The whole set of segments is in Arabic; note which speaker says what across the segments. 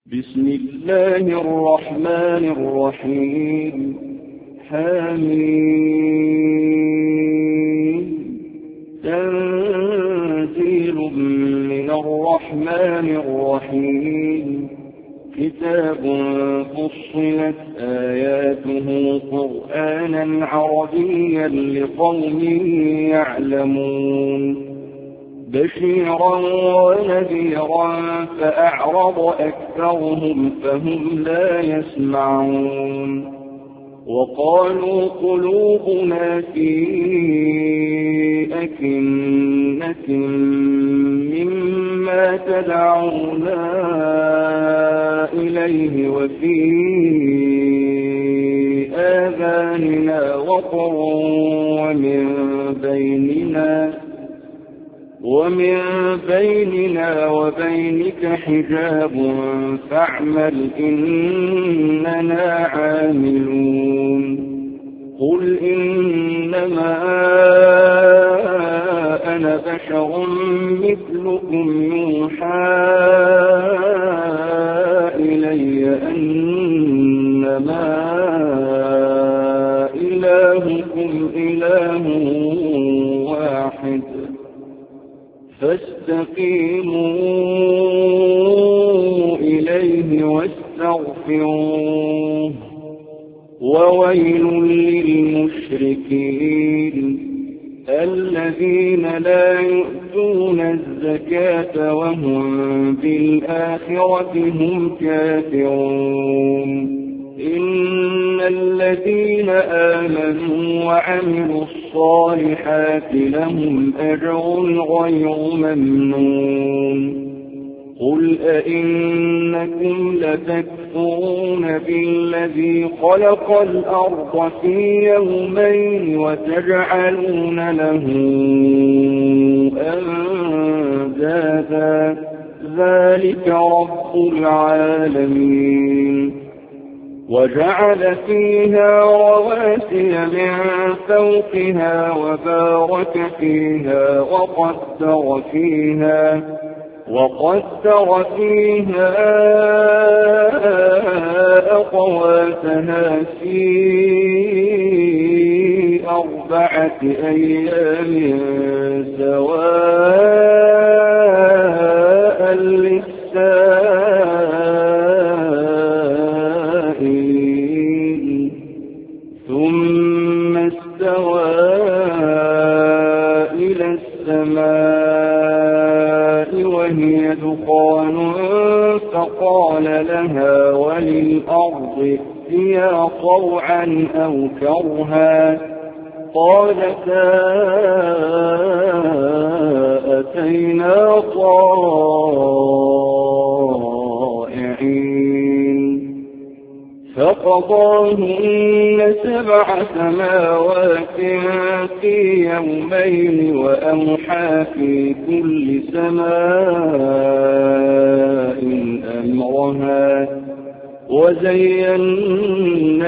Speaker 1: بسم الله الرحمن الرحيم. حميم. تنزيل من الرحمن الرحيم. كتاب فصلت آياته قرآنا عربيا لقوم يعلمون بشيرا ونذيرا فأعرض أكثرهم فهم لا يسمعون وقالوا قلوبنا في أكنة مما تدعونا إليه وفي آذاننا وقر ومن بيننا وبينك حجاب فاعمل إننا عاملون. قل إنما أنا بشر مثلكم يوحى إلي أنما إلهكم إله واحد فاستقيموا إليه واستغفروه وويل للمشركين الذين لا يؤتون الزكاة وهم بالآخرة هم كافرون. إن الذين آمنوا وعملوا الصالحات لهم أجر غير ممنون. قل أئنكم لتكفرون بالذي خلق الأرض في يومين وتجعلون له أندادا ذلك رب العالمين. وجعل فيها رواسي من فوقها وبارك فيها وقدر فيها أقواتها في 4 أيام سواء للسائلين ثم استوى إلى السماء وهي دخان فقال لها وللأرض ائتيا طوعا أو كرها قالتا أتينا طائعين فقضاهن 7 سماوات في يومين وأوحى في كل سماء أمرها وزينا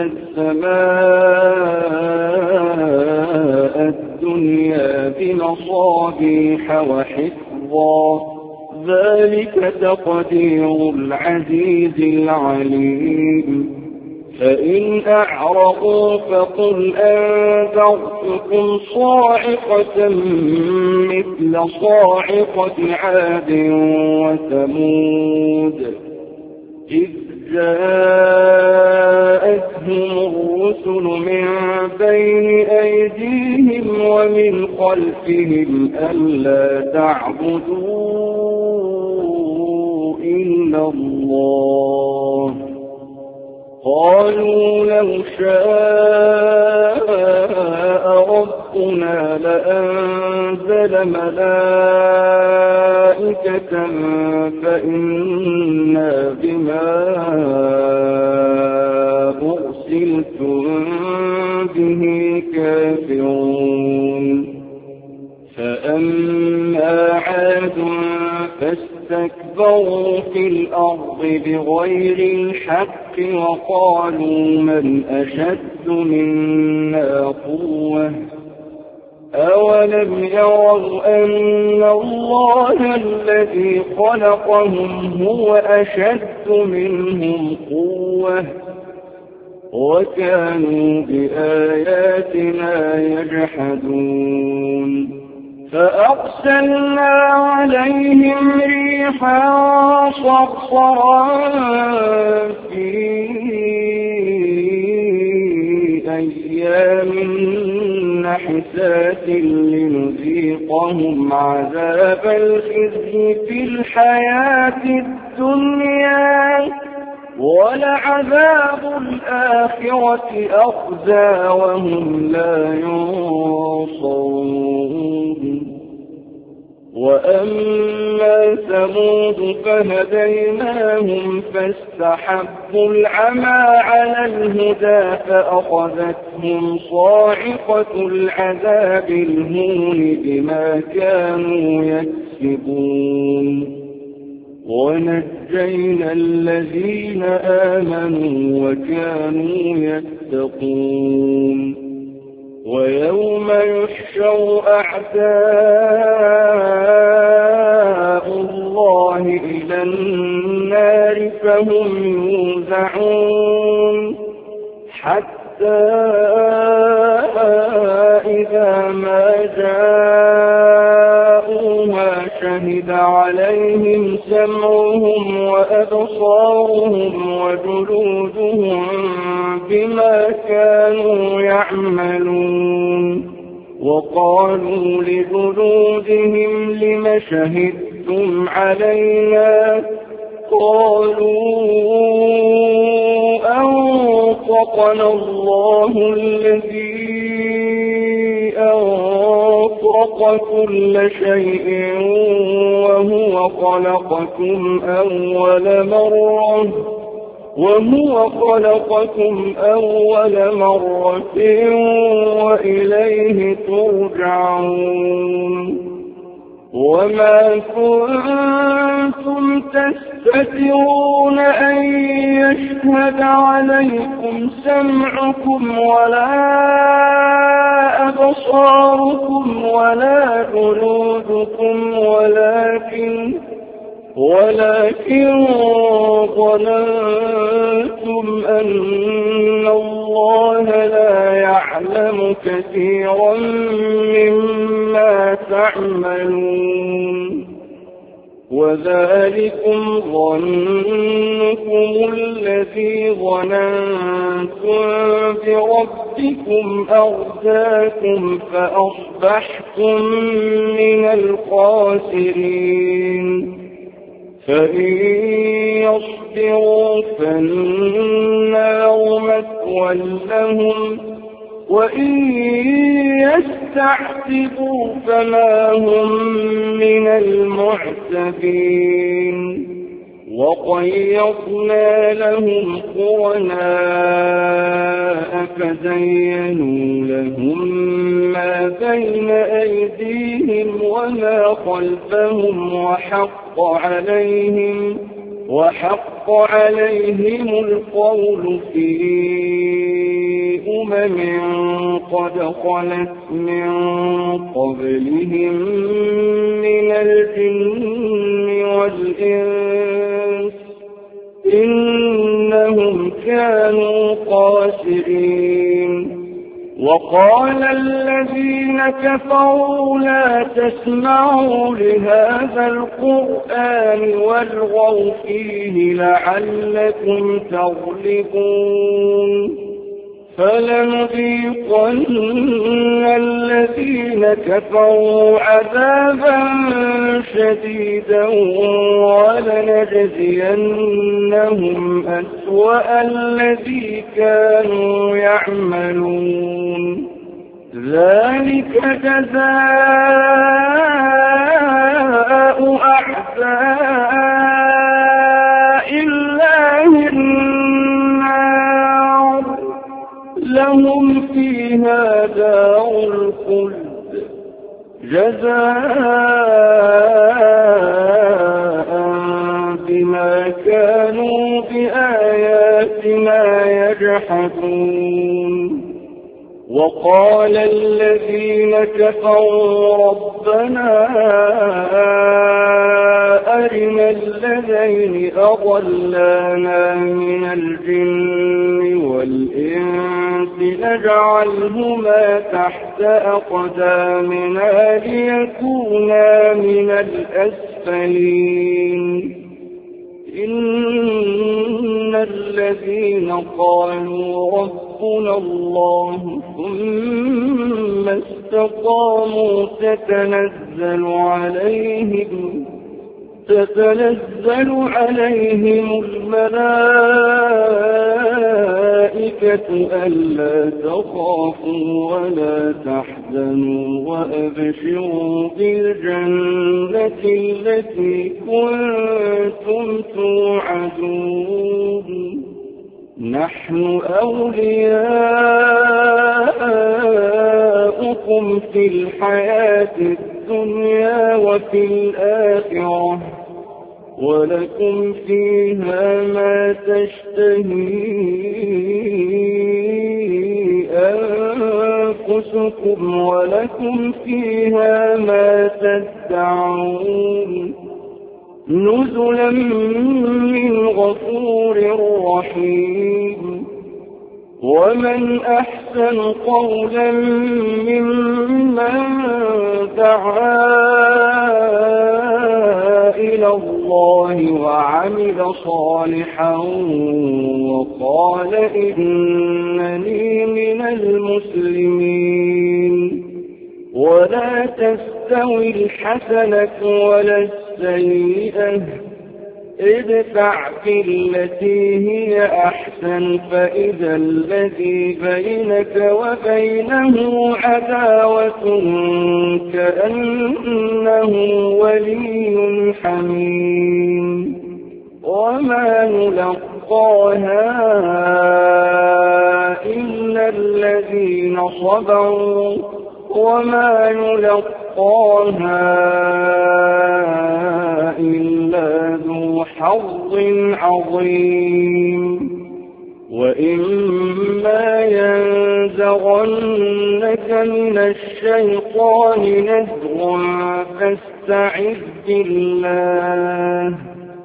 Speaker 1: السماء الدنيا بمصابيح وحفظا ذلك تقدير العزيز العليم. فإن أعرضوا فقل أنذرتكم صاعقة مثل صاعقة عاد وثمود إذ جاءتهم الرسل من بين أيديهم ومن خلفهم ألا تعبدوا إلا الله قالوا لو شاء ربنا لأنزل ملائكة فإنا بما أرسلتم به كافرون. فأما عاد فاستكبروا في الأرض بغير الحق وقالوا من أشد منا قوة أولم يروا أن الله الذي خلقهم هو أشد منهم قوة وكانوا بآياتنا يجحدون فأرسلنا عليهم ريحا صرصرا في أيام نحسات لنذيقهم عذاب الخزي في الحياة الدنيا ولعذاب الآخرة أخزى وهم لا ينصرون وأما ثمود فهديناهم فاستحبوا العمى على الهدى فأخذتهم صاعقة العذاب الهون بما كانوا يكسبون ونجينا الذين آمنوا وكانوا يتقون ويوم يحشر أعداء الله إلى النار فهم يوزعون حتى إذا ما جاءوها شهد عليهم سمعهم وأبصارهم وجلودهم بما كانوا يعملون وقالوا لجلودهم لم شهدتم علينا قالوا أنطقنا الله الذي أنطق كل شيء وهو خلقكم أول مرة وإليه ترجعون وما كنتم تستترون أن يشهد عليكم سمعكم ولا أبصاركم ولا جلودكم ولكن ظننتم أن الله لا يعلم كثيرا مما تعملون وذلكم ظنكم الذي ظننتم بربكم أرداكم فأصبحتم من الخاسرين فإن يصبروا فالنار مثوى لهم وإن يستعتبوا فما هم من المعتبين وقيضنا لهم قرناء فزينوا لهم ما بين أيديهم وما خلفهم وحق عليهم القول في قد خلت من قبلهم من الجن والإنس إنهم كانوا خاسرين وقال الذين كفروا لا تسمعوا لهذا القرآن والغوا فيه لعلكم تغلبون فلنذيقن الذين كفروا عذابا شديدا ولنجزينهم أسوأ الذي كانوا يعملون ذلك جزاء أعداء الله النار لهم فيها دار الخلد جزاء بما كانوا بآياتنا يجحدون وقال الذين كفروا ربنا أرنا الذين أضلانا من الجن والإنس نجعلهما تحت أقدامنا ليكونا من الأسفلين إن الذين قالوا ربنا الله ثم استقاموا تتنزل عليهم الملائكة ألا تخافوا ولا تحزنوا وأبشروا بالجنة التي كنتم توعدون نحن أولياؤكم في الحياة الدنيا وفي الآخرة ولكم فيها ما تشتهي أنفسكم ولكم فيها ما تدعون نزلا من غفور رحيم ومن أحسن قولا ممن دعا إلى الله وعمل صالحا وقال إنني من المسلمين ولا تستوي الحسنة ولا السيئة ادفع بالتي هي أحسن فإذا الذي بينك وبينه عداوة كأنه ولي حميم وما نلقاها إلا الذين صبروا وما نلقاها إلا ذو حظ عظيم وإما ينزغنك من الشيطان نزغ فاستعذ بالله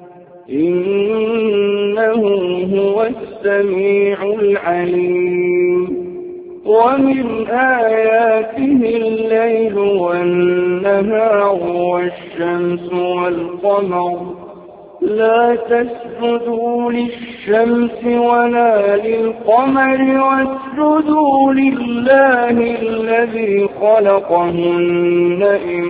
Speaker 1: إنه هو السميع العليم ومن آياته الليل والنهار والشمس والقمر لا تسجدوا للشمس ولا للقمر واسجدوا لله الذي خلقهن إن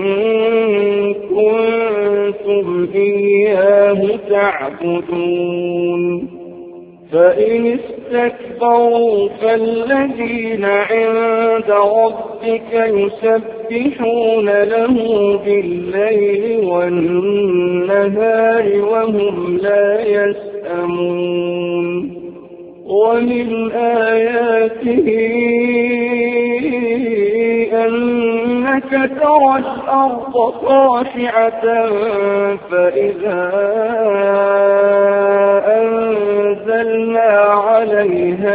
Speaker 1: كنتم إياه تعبدون فإن استكبروا فالذين عند ربك يسبحون له بالليل والنهار وهم لا يسأمون ومن آياته أنك ترى الأرض خاشعة فإذا أنزلنا عليها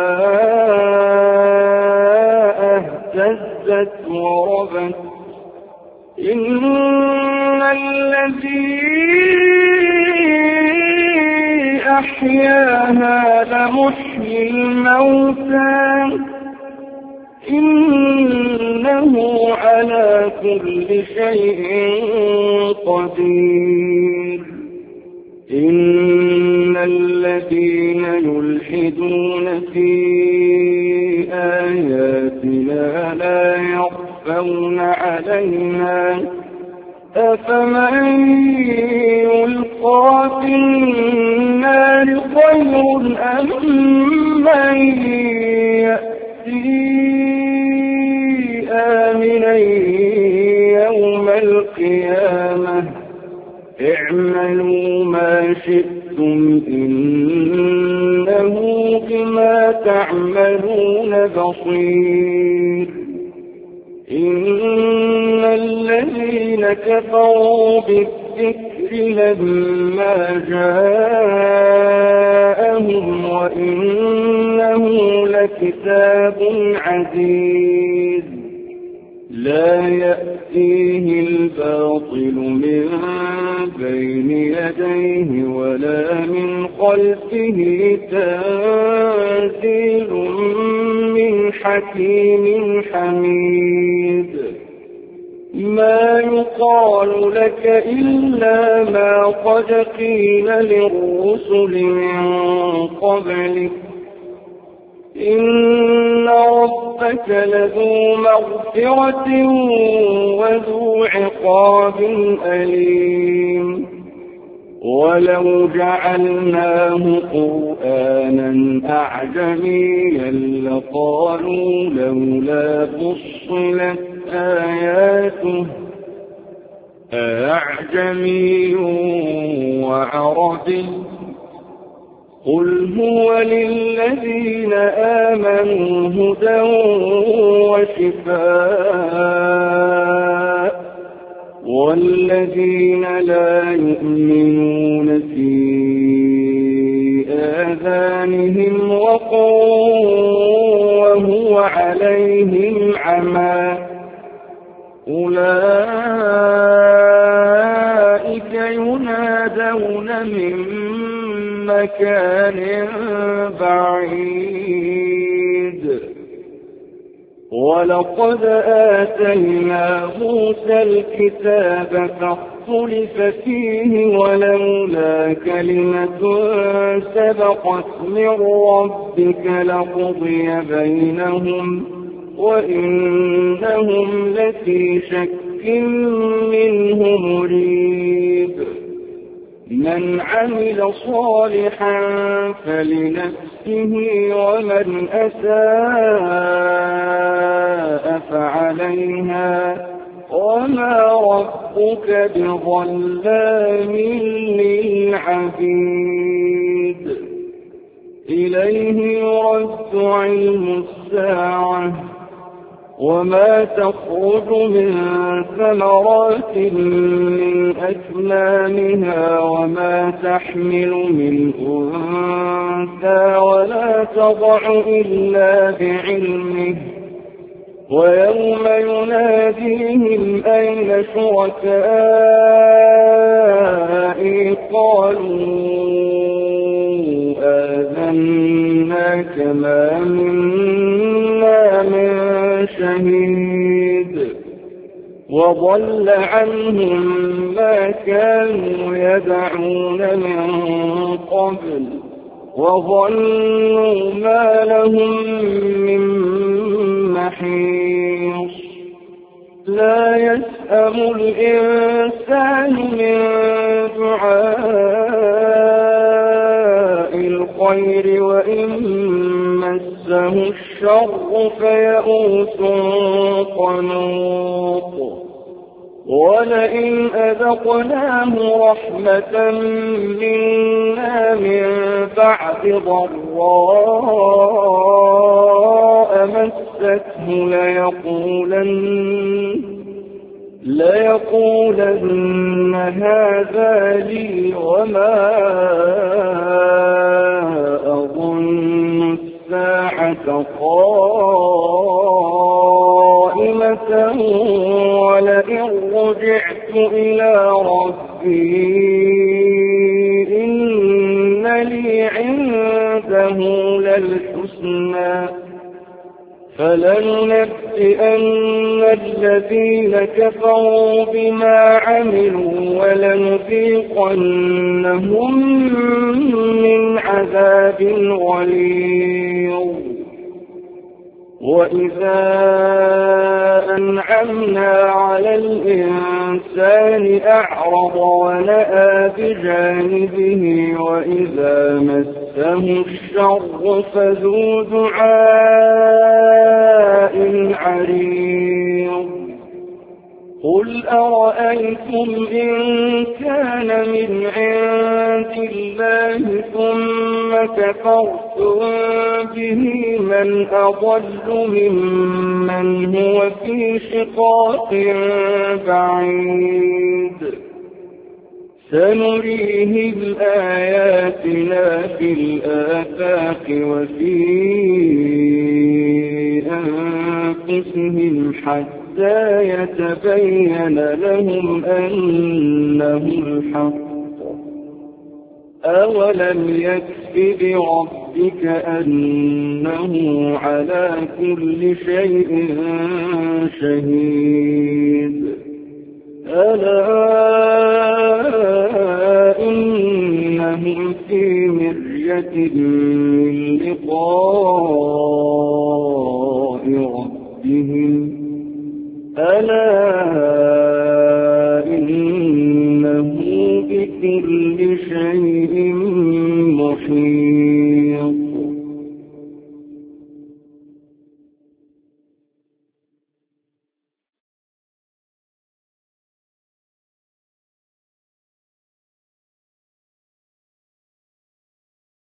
Speaker 1: الماء اهتزت وربت إن الذي أحياها لمحيي الموتى إنه على كل شيء قدير إن الذين يلحدون في آياتنا لا يخفون علينا أفمن يلقى في النار خير أم من يأتي آمنا يوم القيامة اعملوا ما شئتم إنه بما تعملون بصير إن الذين كفروا بالذكر لما جاءهم وإنه لكتاب عزيز لا يأتيه الباطل من بين يديه ولا من خلفه تنزيل من حكيم حميد ما يقال لك إلا ما قد قيل للرسل من قبلك إن ربك لذو مغفرة وذو عقاب أليم ولو جعلناه قرآنا أعجميا لقالوا لولا فصلت آياته أعجمي وعربي قل هو للذين آمنوا هدى وشفاء والذين لا يؤمنون في آذانهم وقر وهو عليهم عمى أولئك ينادون من مكان بعيد ولقد آتينا موسى الكتاب فاختلف فيه ولولا كلمة سبقت من ربك لقضي بينهم وإنهم لفي شك منه مريب من عمل صالحا فلنفسه ومن أساء فعليها وما ربك بظلام للعبيد إليه يرد علم الساعة وما تخرج من ثمرات من أكمامها وما تحمل من أنثى ولا تضع إلا بعلمه ويوم يناديهم أين شركائي قالوا آذناك ما منا من شهيد وضل عنهم ما كانوا يدعون من قبل وظنوا ما لهم من محيص لا يسأم الإنسان من دعاء الخير وإن مسه الشر فيئوس قنوط ولئن أذقناه رحمة منا من بعد ضراء مسته ليقولن هذا لي وما أظن الساعة قائمة ولئن رجعت إلى ربي إن لي عنده للحسنى فلننبئن الذين كفروا بما عملوا ولنذيقنهم من عذاب غليظ وإذا أنعمنا على الإنسان أعرض ونأى بجانبه وإذا مسه الشر فذو دعاء عريض قل أرأيتم إن كان من عند الله ثم كفرتم به من أضل ممن هو في شقاق بعيد سنريهم آياتنا في الآفاق وفي أنفسهم حتى حتى يتبين لهم أنه الحق. أولم يكف بربك أنه على كل شيء شهيد. ألا إنهم في مرية من لقاء ربهم ألا إنه بكل شيء محيط.